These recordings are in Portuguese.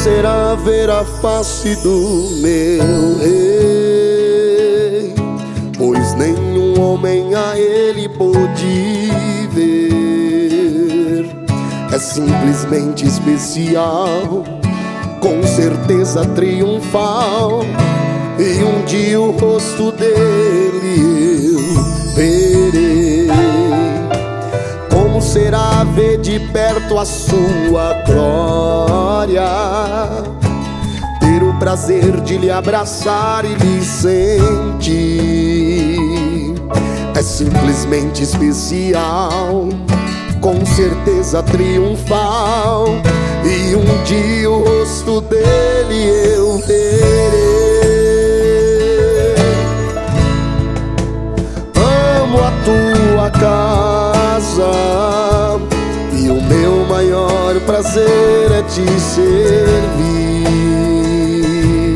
será ver a face do meu rei, pois nenhum homem a ele pôde ver. É simplesmente especial, com certeza triunfal, e um dia o rosto dele eu verei. Como será ver de perto a sua glória, ter o prazer de lhe abraçar e lhe sentir. É simplesmente especial, com certeza triunfal, e um dia o rosto dele eu verei. Amo a tua casa, e o meu maior prazer é te servir.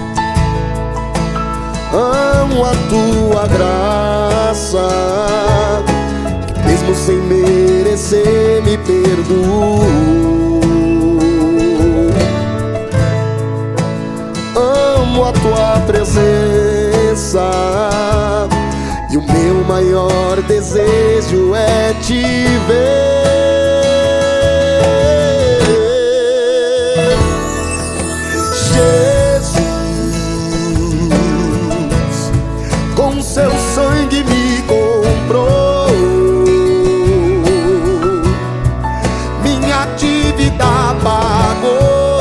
Amo a tua graça, mesmo sem merecer me perdoa. Amo a tua presença, e o meu maior desejo é te ver. Jesus, com seu sangue me comprou, minha dívida pagou.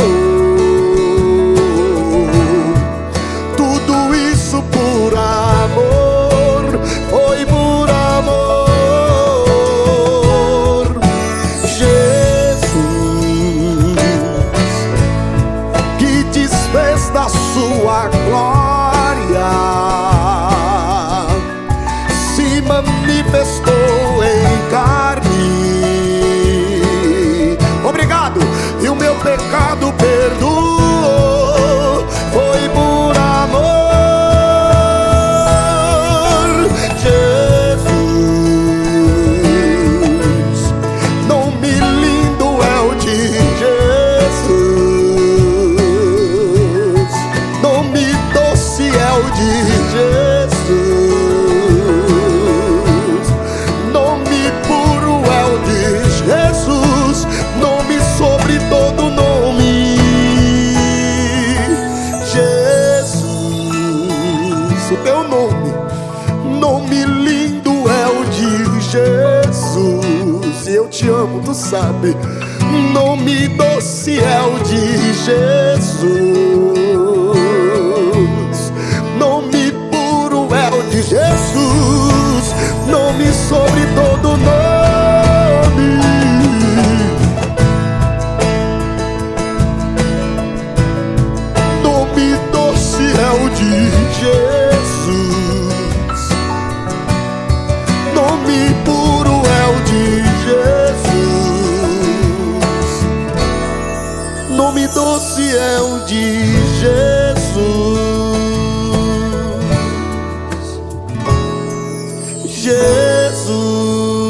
Tudo isso por amor, foi por amor. Jesus, que desfez da sua glória, se manifestou em carne. Obrigado, e o meu pecado perdoou, foi por amor. Jesus, nome lindo é o de Jesus, nome doce é o de Jesus, nome puro é o de Jesus, nome sobre todo nome. Jesus, o teu nome, nome lindo é o de Jesus. E eu te amo, tu sabe. Nome doce é o de Jesus, nome puro é o de Jesus, nome sobre todo nome. Nome doce é o de Jesus, nome puro é o de Jesus, nome doce é o de Jesus. Jesus.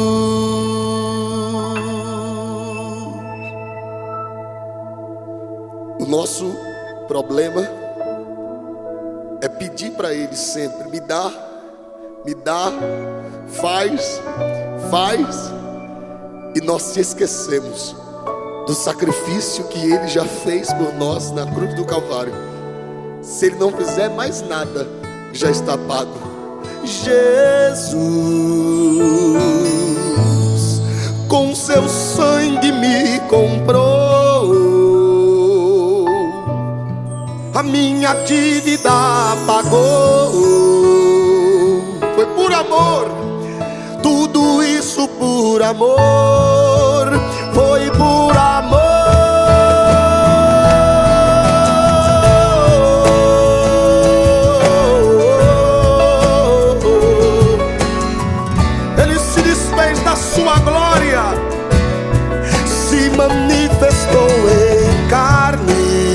O nosso problema é pedir para Ele sempre: me dá, faz, e nós se esquecemos do sacrifício que Ele já fez por nós na cruz do Calvário. Se Ele não fizer mais nada, já está pago. Jesus, com seu sangue me comprou, a minha dívida pagou. Foi por amor, tudo isso por amor, foi por amor. Ele se desfez da sua glória, se manifestou em carne,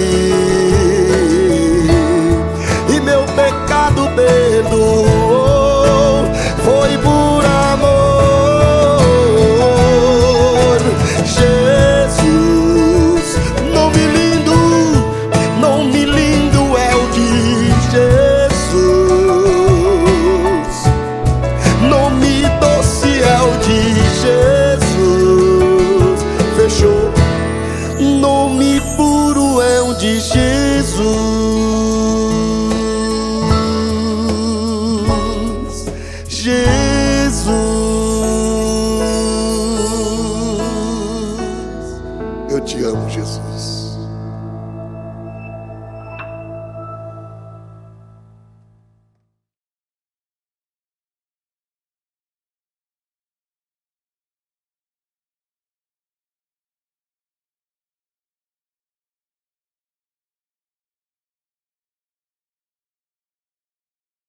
e meu pecado perdoou, foi por amor. Jesus, Nome puro é o de Jesus. Jesus, eu te amo, Jesus.